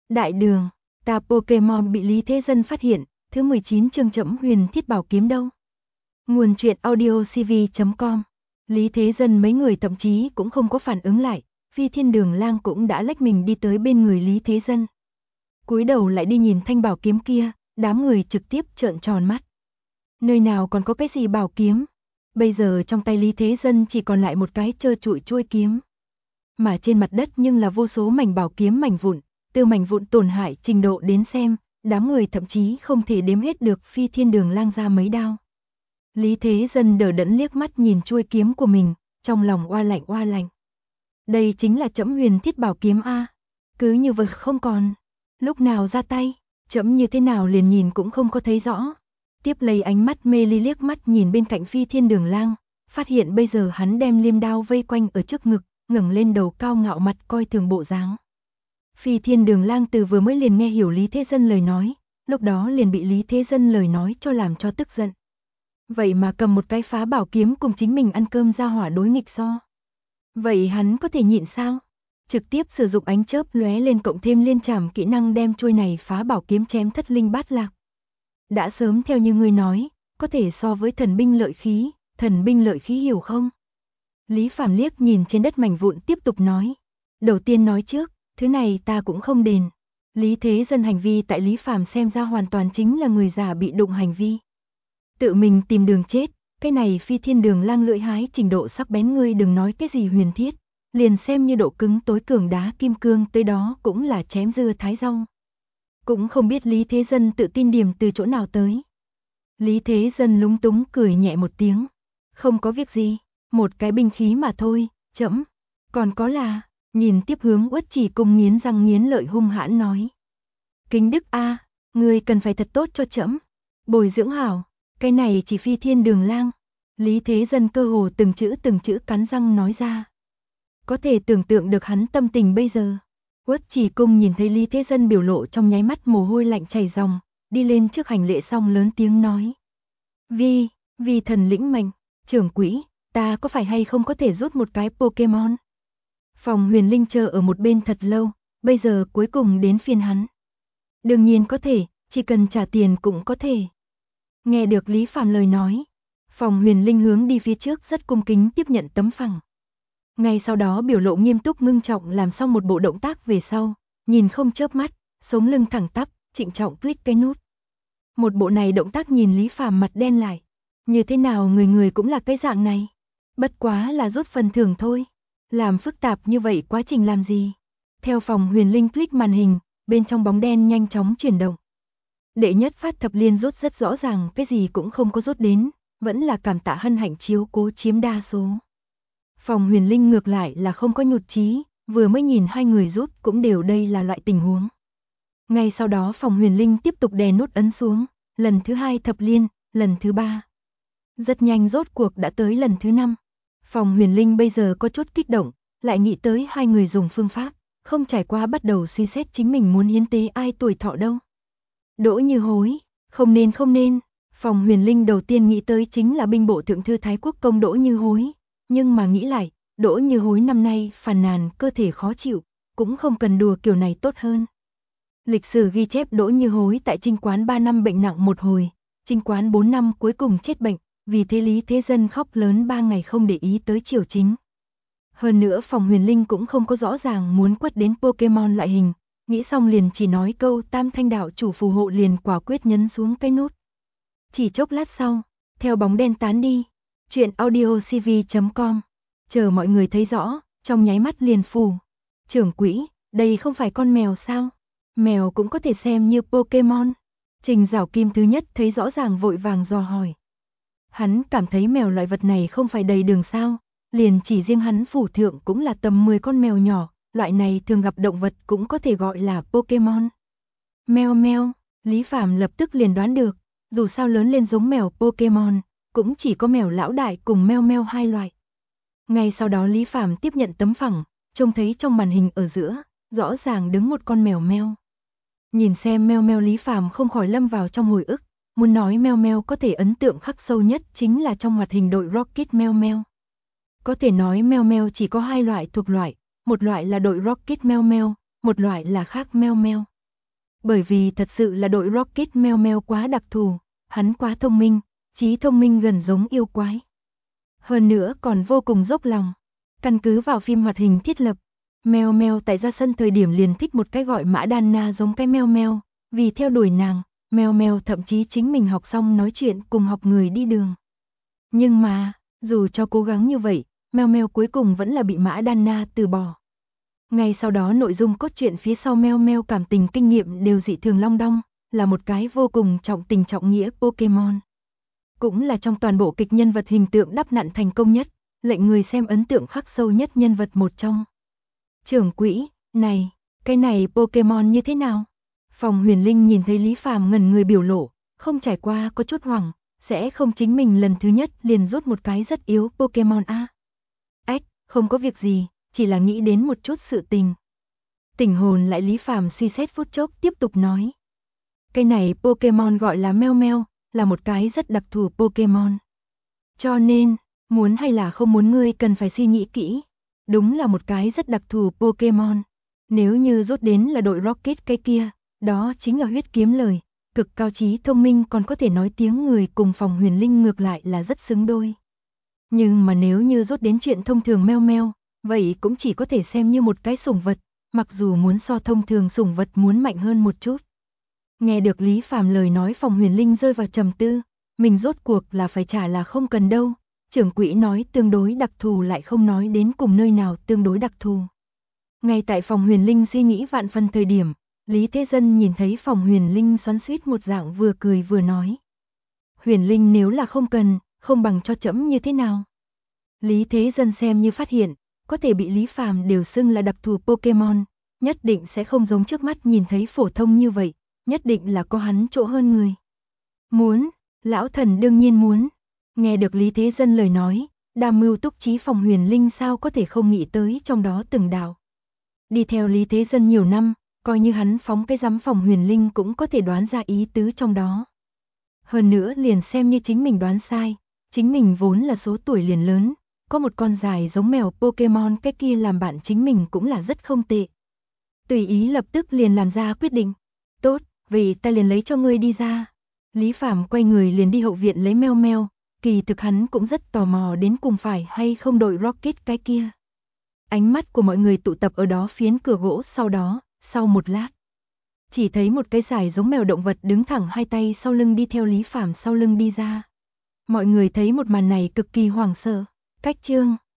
Đại đường, ta Pokemon bị Lý Thế Dân phát hiện, thứ 19 chương Trẫm Huyền Thiết Bảo Kiếm đâu. Nguồn truyện audio cv.com. Lý Thế Dân mấy người thậm chí cũng không có phản ứng lại, Phi Thiên Đường Lang cũng đã lách mình đi tới bên người Lý Thế Dân. Cúi đầu lại đi nhìn thanh bảo kiếm kia, đám người trực tiếp trợn tròn mắt. Nơi nào còn có cái gì bảo kiếm? Bây giờ trong tay Lý Thế Dân chỉ còn lại một cái trơ trụi chuôi kiếm. Mà trên mặt đất nhưng là vô số mảnh bảo kiếm mảnh vụn, từ mảnh vụn tổn hại trình độ đến xem, đám người thậm chí không thể đếm hết được Phi Thiên Đường Lang ra mấy đao. Lý Thế Dân đờ đẫn liếc mắt nhìn chuôi kiếm của mình, trong lòng oa lạnh oa lạnh. Đây chính là Trẫm Huyền Thiết Bảo Kiếm a, cứ như vậy không còn. Lúc nào ra tay, trẫm như thế nào liền nhìn cũng không có thấy rõ. Tiếp lấy ánh mắt mê ly liếc mắt nhìn bên cạnh Phi Thiên Đường Lang, phát hiện bây giờ hắn đem liêm đao vây quanh ở trước ngực, ngẩng lên đầu cao ngạo mặt coi thường bộ dáng. Phi Thiên Đường Lang từ vừa mới liền nghe hiểu Lý Thế Dân lời nói, lúc đó liền bị Lý Thế Dân lời nói cho làm cho tức giận. Vậy mà cầm một cái phá bảo kiếm cùng chính mình ăn cơm ra hỏa đối nghịch so. Vậy hắn có thể nhịn sao? Trực tiếp sử dụng ánh chớp lóe lên cộng thêm liên trảm kỹ năng đem chuôi này phá bảo kiếm chém thất linh bát lạc. Đã sớm theo như ngươi nói, có thể so với thần binh lợi khí hiểu không? Lý Phàm liếc nhìn trên đất mảnh vụn tiếp tục nói. Đầu tiên nói trước, thứ này ta cũng không đền. Lý Thế Dân hành vi tại Lý Phàm xem ra hoàn toàn chính là người già bị đụng hành vi. Tự mình tìm đường chết, cái này Phi Thiên Đường Lang lưỡi hái trình độ sắc bén ngươi đừng nói cái gì huyền thiết, liền xem như độ cứng tối cường đá kim cương tới đó cũng là chém dưa thái rau. Cũng không biết Lý Thế Dân tự tin điểm từ chỗ nào tới. Lý Thế Dân lúng túng cười nhẹ một tiếng. Không có việc gì, một cái binh khí mà thôi, trẫm. Còn có là, nhìn tiếp hướng Uất Chỉ Cung nghiến răng nghiến lợi hung hãn nói. Kính Đức a, ngươi cần phải thật tốt cho trẫm. Bồi dưỡng hảo, cái này chỉ Phi Thiên Đường Lang. Lý Thế Dân cơ hồ từng chữ cắn răng nói ra. Có thể tưởng tượng được hắn tâm tình bây giờ. Uất Chỉ Cung nhìn thấy Lý Thế Dân biểu lộ trong nháy mắt mồ hôi lạnh chảy ròng, đi lên trước hành lễ xong lớn tiếng nói. Vi thần lĩnh mệnh, trưởng quỹ, ta có phải hay không có thể rút một cái Pokemon? Phòng Huyền Linh chờ ở một bên thật lâu, bây giờ cuối cùng đến phiên hắn. Đương nhiên có thể, chỉ cần trả tiền cũng có thể. Nghe được Lý Phàm lời nói, Phòng Huyền Linh hướng đi phía trước rất cung kính tiếp nhận tấm phẳng. Ngay sau đó biểu lộ nghiêm túc ngưng trọng làm xong một bộ động tác về sau, nhìn không chớp mắt, sống lưng thẳng tắp, trịnh trọng click cái nút. Một bộ này động tác nhìn Lý Phàm mặt đen lại. Như thế nào người cũng là cái dạng này. Bất quá là rút phần thưởng thôi. Làm phức tạp như vậy quá trình làm gì? Theo Phòng Huyền Linh click màn hình, bên trong bóng đen nhanh chóng chuyển động. Đệ nhất phát thập liên rút rất rõ ràng cái gì cũng không có rút đến, vẫn là cảm tạ hân hạnh chiếu cố chiếm đa số. Phòng Huyền Linh ngược lại là không có nhụt chí, vừa mới nhìn hai người rút cũng đều đây là loại tình huống. Ngay sau đó Phòng Huyền Linh tiếp tục đè nút ấn xuống, lần thứ 2 thập liên, lần thứ 3. Rất nhanh rốt cuộc đã tới lần thứ 5. Phòng Huyền Linh bây giờ có chút kích động, lại nghĩ tới hai người dùng phương pháp, không trải qua bắt đầu suy xét chính mình muốn hiến tế ai tuổi thọ đâu. Đỗ Như Hối, không nên. Phòng Huyền Linh đầu tiên nghĩ tới chính là binh bộ thượng thư Thái Quốc công Đỗ Như Hối, nhưng mà nghĩ lại, Đỗ Như Hối năm nay phàn nàn cơ thể khó chịu, cũng không cần đùa kiểu này tốt hơn. Lịch sử ghi chép Đỗ Như Hối tại Trinh Quán 3 năm bệnh nặng một hồi, Trinh Quán 4 năm cuối cùng chết bệnh, vì thế Lý Thế Dân khóc lớn 3 ngày không để ý tới triều chính. Hơn nữa Phòng Huyền Linh cũng không có rõ ràng muốn quất đến Pokemon loại hình, nghĩ xong liền chỉ nói câu Tam Thanh đạo chủ phù hộ liền quả quyết nhấn xuống cái nút. Chỉ chốc lát sau, theo bóng đen tán đi, truyện audio cv.com, chờ mọi người thấy rõ, trong nháy mắt liền phù. Trưởng quỹ, đây không phải con mèo sao? Mèo cũng có thể xem như Pokemon. Trình Giảo Kim thứ nhất thấy rõ ràng vội vàng dò hỏi. Hắn cảm thấy mèo loại vật này không phải đầy đường sao, liền chỉ riêng hắn phủ thượng cũng là tầm 10 con mèo nhỏ, loại này thường gặp động vật cũng có thể gọi là Pokemon. Meo, Lý Phàm lập tức liền đoán được, dù sao lớn lên giống mèo Pokemon, cũng chỉ có mèo lão đại cùng meo hai loại. Ngay sau đó Lý Phàm tiếp nhận tấm phẳng, trông thấy trong màn hình ở giữa, rõ ràng đứng một con mèo meo. Nhìn xem meo Lý Phàm không khỏi lâm vào trong hồi ức, muốn nói meo có thể ấn tượng khắc sâu nhất chính là trong hoạt hình đội Rocket meo. Có thể nói meo chỉ có hai loại thuộc loại, một loại là đội Rocket meo, một loại là khác meo. Bởi vì thật sự là đội Rocket Meo Meo quá đặc thù, hắn quá thông minh, trí thông minh gần giống yêu quái. Hơn nữa còn vô cùng dốc lòng. Căn cứ vào phim hoạt hình thiết lập, Meo Meo tại ra sân thời điểm liền thích một cái gọi Mã Đan Na giống cái Meo Meo, vì theo đuổi nàng, Meo Meo thậm chí chính mình học xong nói chuyện cùng học người đi đường. Nhưng mà, dù cho cố gắng như vậy, Meo Meo cuối cùng vẫn là bị Mã Đan Na từ bỏ. Ngay sau đó nội dung cốt truyện phía sau Meo Meo cảm tình kinh nghiệm đều dị thường long đong, là một cái vô cùng trọng tình trọng nghĩa Pokemon. Cũng là trong toàn bộ kịch nhân vật hình tượng đắp nặn thành công nhất, lệnh người xem ấn tượng khắc sâu nhất nhân vật một trong. Trưởng quỹ, này, cái này Pokemon như thế nào? Phòng Huyền Linh nhìn thấy Lý Phàm ngẩn người biểu lộ, không trải qua có chút hoảng, sẽ không chính mình lần thứ nhất liền rút một cái rất yếu Pokemon a. Ách, không có việc gì, chỉ là nghĩ đến một chút sự tình. Tỉnh hồn lại Lý Phàm suy xét phút chốc tiếp tục nói. Cái này Pokemon gọi là Meo Meo, là một cái rất đặc thù Pokemon. Cho nên, muốn hay là không muốn ngươi cần phải suy nghĩ kỹ. Đúng là một cái rất đặc thù Pokemon. Nếu như rốt đến là đội Rocket cái kia, đó chính là huyết kiếm lời, cực cao trí thông minh còn có thể nói tiếng người cùng Phòng Huyền Linh ngược lại là rất xứng đôi. Nhưng mà nếu như rốt đến chuyện thông thường Meo Meo, vậy cũng chỉ có thể xem như một cái sủng vật, mặc dù muốn so thông thường sủng vật muốn mạnh hơn một chút. Nghe được Lý Phàm lời nói Phòng Huyền Linh rơi vào trầm tư, mình rốt cuộc là phải trả là không cần đâu, trưởng quỹ nói tương đối đặc thù lại không nói đến cùng nơi nào tương đối đặc thù. Ngay tại Phòng Huyền Linh suy nghĩ vạn phần thời điểm, Lý Thế Dân nhìn thấy Phòng Huyền Linh xoắn xuýt một dạng vừa cười vừa nói. Huyền Linh nếu là không cần, không bằng cho trẫm như thế nào? Lý Thế Dân xem như phát hiện, có thể bị Lý Phàm đều xưng là đặc thù Pokemon, nhất định sẽ không giống trước mắt nhìn thấy phổ thông như vậy, nhất định là có hắn chỗ hơn người. Muốn, lão thần đương nhiên muốn. Nghe được Lý Thế Dân lời nói, đam mưu túc trí Phòng Huyền Linh sao có thể không nghĩ tới trong đó từng đạo. Đi theo Lý Thế Dân nhiều năm, coi như hắn phóng cái rắm Phòng Huyền Linh cũng có thể đoán ra ý tứ trong đó. Hơn nữa liền xem như chính mình đoán sai, chính mình vốn là số tuổi liền lớn, có một con dài giống mèo Pokemon cái kia làm bạn chính mình cũng là rất không tệ. Tùy ý lập tức liền làm ra quyết định. Tốt, vì ta liền lấy cho ngươi đi ra. Lý Phàm quay người liền đi hậu viện lấy Meo Meo, kỳ thực hắn cũng rất tò mò đến cùng phải hay không đội Rocket cái kia. Ánh mắt của mọi người tụ tập ở đó phiến cửa gỗ sau một lát. Chỉ thấy một cái dài giống mèo động vật đứng thẳng hai tay sau lưng đi theo Lý Phàm sau lưng đi ra. Mọi người thấy một màn này cực kỳ hoảng sợ. Cách chương